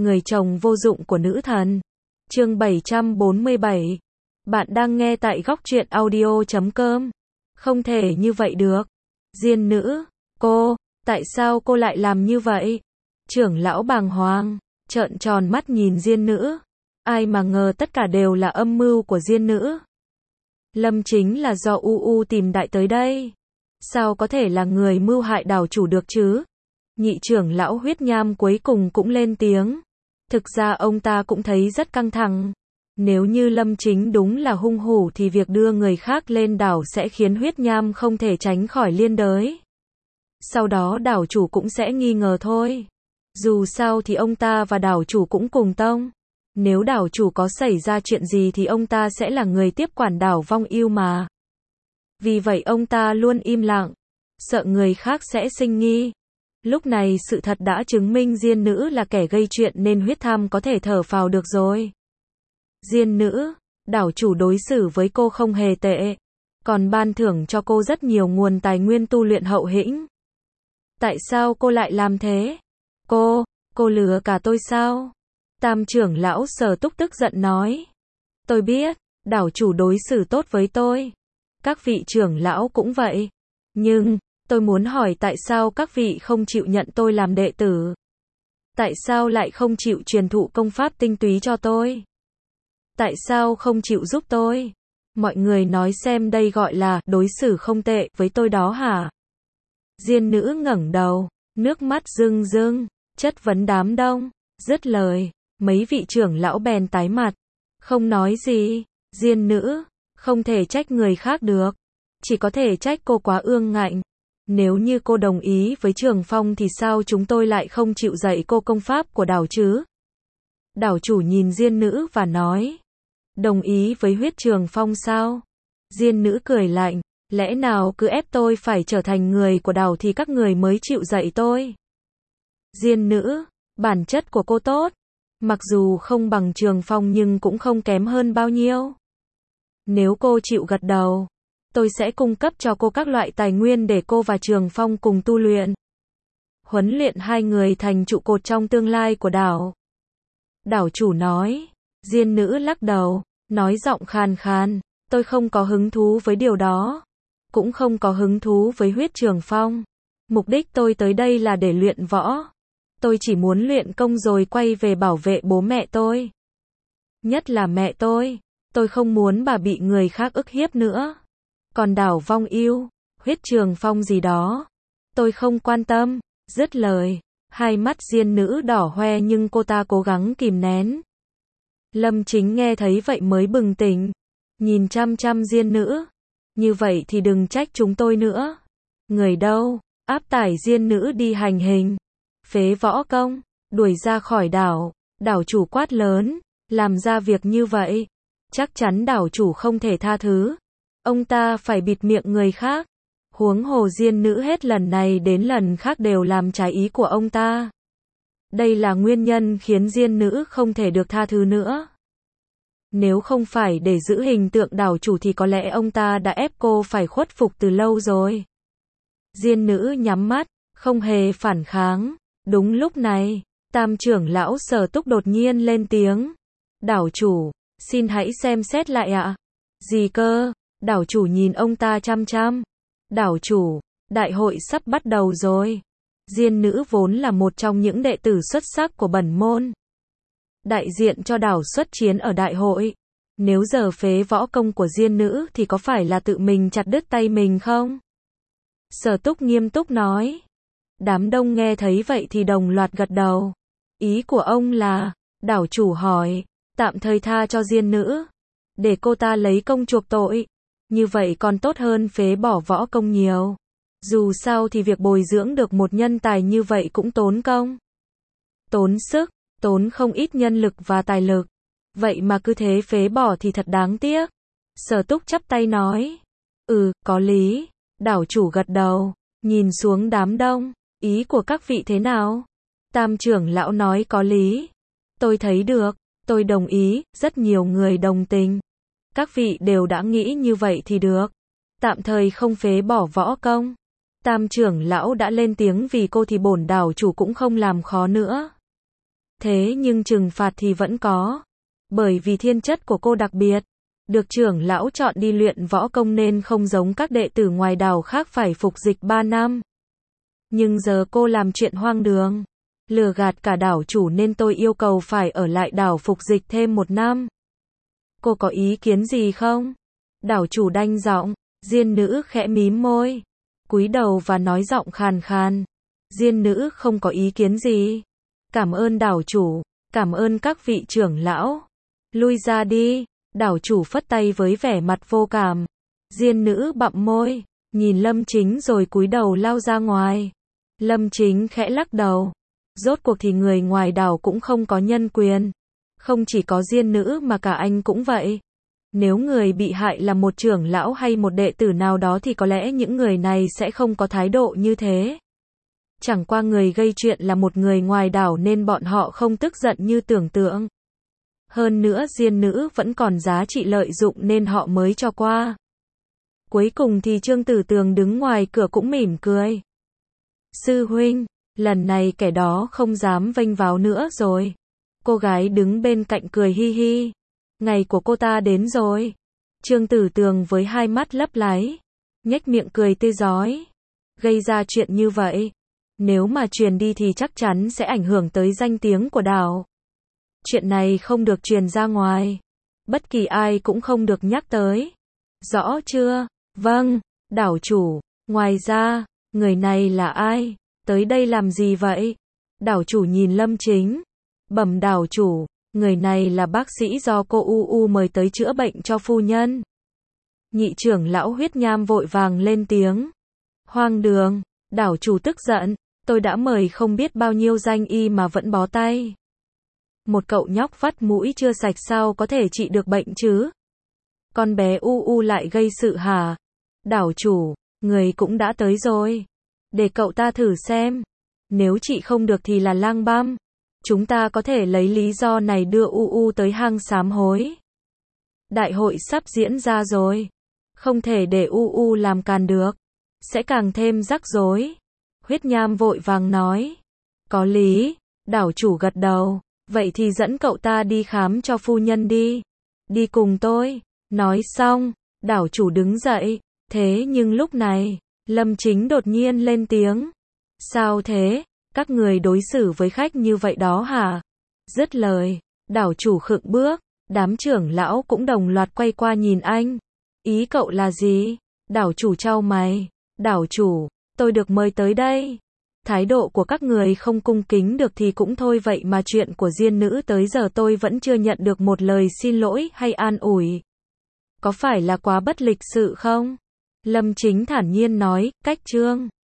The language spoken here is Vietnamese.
Người chồng vô dụng của nữ thần. Chương 747. Bạn đang nghe tại góc truyện audio.com. Không thể như vậy được. Diên nữ, tại sao cô lại làm như vậy? Trưởng lão bàng hoàng, trợn tròn mắt nhìn Diên nữ. Ai mà ngờ tất cả đều là âm mưu của Diên nữ. Lâm Chính là do UU tìm đại tới đây. Sao có thể là người mưu hại đảo chủ được chứ? Nhị trưởng lão Huyết Nham cuối cùng cũng lên tiếng. Thực ra ông ta cũng thấy rất căng thẳng. Nếu như Lâm Chính đúng là hung hủ thì việc đưa người khác lên đảo sẽ khiến Huyết Nham không thể tránh khỏi liên đới. Sau đó đảo chủ cũng sẽ nghi ngờ thôi. Dù sao thì ông ta và đảo chủ cũng cùng tông. Nếu đảo chủ có xảy ra chuyện gì thì ông ta sẽ là người tiếp quản đảo Vong Yêu mà. Vì vậy ông ta luôn im lặng, sợ người khác sẽ sinh nghi. Lúc này sự thật đã chứng minh Diên nữ là kẻ gây chuyện nên Huyết Tham có thể thở phào được rồi. Diên nữ, đảo chủ đối xử với cô không hề tệ, còn ban thưởng cho cô rất nhiều nguồn tài nguyên tu luyện hậu hĩnh. Tại sao cô lại làm thế? Cô lừa cả tôi sao? Tam trưởng lão Sở Túc tức giận nói. Tôi biết, đảo chủ đối xử tốt với tôi. Các vị trưởng lão cũng vậy. Nhưng, tôi muốn hỏi tại sao các vị không chịu nhận tôi làm đệ tử? Tại sao lại không chịu truyền thụ công pháp tinh túy cho tôi? Tại sao không chịu giúp tôi? Mọi người nói xem đây gọi là đối xử không tệ với tôi đó hả? Diên nữ ngẩng đầu, nước mắt rưng rưng, chất vấn đám đông. Dứt lời, mấy vị trưởng lão bèn tái mặt, không nói gì. Diên nữ, không thể trách người khác được, chỉ có thể trách cô quá ương ngạnh. Nếu như cô đồng ý với Trường Phong thì sao chúng tôi lại không chịu dạy cô công pháp của đảo chứ? Đảo chủ nhìn Diên nữ và nói, đồng ý với Huyết Trường Phong sao? Diên nữ cười lạnh, lẽ nào cứ ép tôi phải trở thành người của đảo thì các người mới chịu dạy tôi? Diên nữ, bản chất của cô tốt, mặc dù không bằng Trường Phong nhưng cũng không kém hơn bao nhiêu. Nếu cô chịu gật đầu, tôi sẽ cung cấp cho cô các loại tài nguyên để cô và Trường Phong cùng tu luyện. Huấn luyện hai người thành trụ cột trong tương lai của đảo. Đảo chủ nói. Diên nữ lắc đầu, nói giọng khàn khàn, tôi không có hứng thú với điều đó. Cũng không có hứng thú với Huyết Trường Phong. Mục đích tôi tới đây là để luyện võ. Tôi chỉ muốn luyện công rồi quay về bảo vệ bố mẹ tôi. Nhất là mẹ tôi không muốn bà bị người khác ức hiếp nữa. Còn đảo Vong Yêu, Huyết Trường Phong gì đó, tôi không quan tâm. Dứt lời, hai mắt Diên nữ đỏ hoe nhưng cô ta cố gắng kìm nén. Lâm Chính nghe thấy vậy mới bừng tỉnh, nhìn chăm chăm Diên nữ. Như vậy thì đừng trách chúng tôi nữa. Người đâu, áp tải Diên nữ đi hành hình, phế võ công, đuổi ra khỏi đảo. Đảo chủ quát lớn, làm ra việc như vậy, chắc chắn đảo chủ không thể tha thứ. Ông ta phải bịt miệng người khác. Huống hồ Diên nữ hết lần này đến lần khác đều làm trái ý của ông ta. Đây là nguyên nhân khiến Diên nữ không thể được tha thứ nữa. Nếu không phải để giữ hình tượng đảo chủ thì có lẽ ông ta đã ép cô phải khuất phục từ lâu rồi. Diên nữ nhắm mắt, không hề phản kháng. Đúng lúc này, tam trưởng lão Sở Túc đột nhiên lên tiếng. Đảo chủ, xin hãy xem xét lại ạ. Gì cơ? Đảo chủ nhìn ông ta chăm chăm. Đảo chủ, đại hội sắp bắt đầu rồi. Diên nữ vốn là một trong những đệ tử xuất sắc của bẩn môn, đại diện cho đảo xuất chiến ở đại hội. Nếu giờ phế võ công của Diên nữ thì có phải là tự mình chặt đứt tay mình không? Sở Túc nghiêm túc nói. Đám đông nghe thấy vậy thì đồng loạt gật đầu. Ý của ông là, đảo chủ hỏi, tạm thời tha cho Diên nữ, để cô ta lấy công chuộc tội. Như vậy còn tốt hơn phế bỏ võ công nhiều. Dù sao thì việc bồi dưỡng được một nhân tài như vậy cũng tốn công, tốn sức, tốn không ít nhân lực và tài lực. Vậy mà cứ thế phế bỏ thì thật đáng tiếc. Sở Túc chắp tay nói. Có lý. Đảo chủ gật đầu, nhìn xuống đám đông. Ý của các vị thế nào? Tam trưởng lão nói có lý. Tôi thấy được, tôi đồng ý, rất nhiều người đồng tình. Các vị đều đã nghĩ như vậy thì được. Tạm thời không phế bỏ võ công. Tam trưởng lão đã lên tiếng vì cô thì bổn đảo chủ cũng không làm khó nữa. Thế nhưng trừng phạt thì vẫn có. Bởi vì thiên chất của cô đặc biệt, được trưởng lão chọn đi luyện võ công nên không giống các đệ tử ngoài đảo khác phải phục dịch 3 năm. Nhưng giờ cô làm chuyện hoang đường, lừa gạt cả đảo chủ nên tôi yêu cầu phải ở lại đảo phục dịch thêm 1 năm. Cô có ý kiến gì không? Đảo chủ đanh giọng. Diên nữ khẽ mím môi, cúi đầu và nói giọng khàn khàn. Diên nữ không có ý kiến gì. Cảm ơn đảo chủ, cảm ơn các vị trưởng lão. Lui ra đi, đảo chủ phất tay với vẻ mặt vô cảm. Diên nữ bặm môi, nhìn Lâm Chính rồi cúi đầu lao ra ngoài. Lâm Chính khẽ lắc đầu. Rốt cuộc thì người ngoài đảo cũng không có nhân quyền. Không chỉ có Diên nữ mà cả anh cũng vậy. Nếu người bị hại là một trưởng lão hay một đệ tử nào đó thì có lẽ những người này sẽ không có thái độ như thế. Chẳng qua người gây chuyện là một người ngoài đảo nên bọn họ không tức giận như tưởng tượng. Hơn nữa Diên nữ vẫn còn giá trị lợi dụng nên họ mới cho qua. Cuối cùng thì Trương Tử Tường đứng ngoài cửa cũng mỉm cười. Sư huynh, lần này kẻ đó không dám vênh váo nữa rồi. Cô gái đứng bên cạnh cười hi hi. Ngày của cô ta đến rồi. Trương Tử Tường với hai mắt lấp láy, nhếch miệng cười tươi rói. Gây ra chuyện như vậy, nếu mà truyền đi thì chắc chắn sẽ ảnh hưởng tới danh tiếng của đảo. Chuyện này không được truyền ra ngoài. Bất kỳ ai cũng không được nhắc tới. Rõ chưa? Vâng, đảo chủ. Ngoài ra, người này là ai? Tới đây làm gì vậy? Đảo chủ nhìn Lâm Chính. Bẩm đảo chủ, người này là bác sĩ do cô U mời tới chữa bệnh cho phu nhân. Nhị trưởng lão Huyết Nham vội vàng lên tiếng. Hoang đường, đảo chủ tức giận, tôi đã mời không biết bao nhiêu danh y mà vẫn bó tay. Một cậu nhóc vắt mũi chưa sạch sao có thể trị được bệnh chứ? Con bé U lại gây sự hả? Đảo chủ, người cũng đã tới rồi. Để cậu ta thử xem. Nếu trị không được thì là lang băm. Chúng ta có thể lấy lý do này đưa U tới hang sám hối. Đại hội sắp diễn ra rồi. Không thể để U làm càn được. Sẽ càng thêm rắc rối. Huyết Nham vội vàng nói. Có lý. Đảo chủ gật đầu. Vậy thì dẫn cậu ta đi khám cho phu nhân đi. Đi cùng tôi. Nói xong, đảo chủ đứng dậy. Thế nhưng lúc này, Lâm Chính đột nhiên lên tiếng. Sao thế? Các người đối xử với khách như vậy đó hả? Dứt lời, đảo chủ khựng bước. Đám trưởng lão cũng đồng loạt quay qua nhìn anh. Ý cậu là gì? Đảo chủ chau mày. Đảo chủ, tôi được mời tới đây. Thái độ của các người không cung kính được thì cũng thôi, vậy mà chuyện của Diên nữ tới giờ tôi vẫn chưa nhận được một lời xin lỗi hay an ủi. Có phải là quá bất lịch sự không? Lâm Chính thản nhiên nói, cách Trương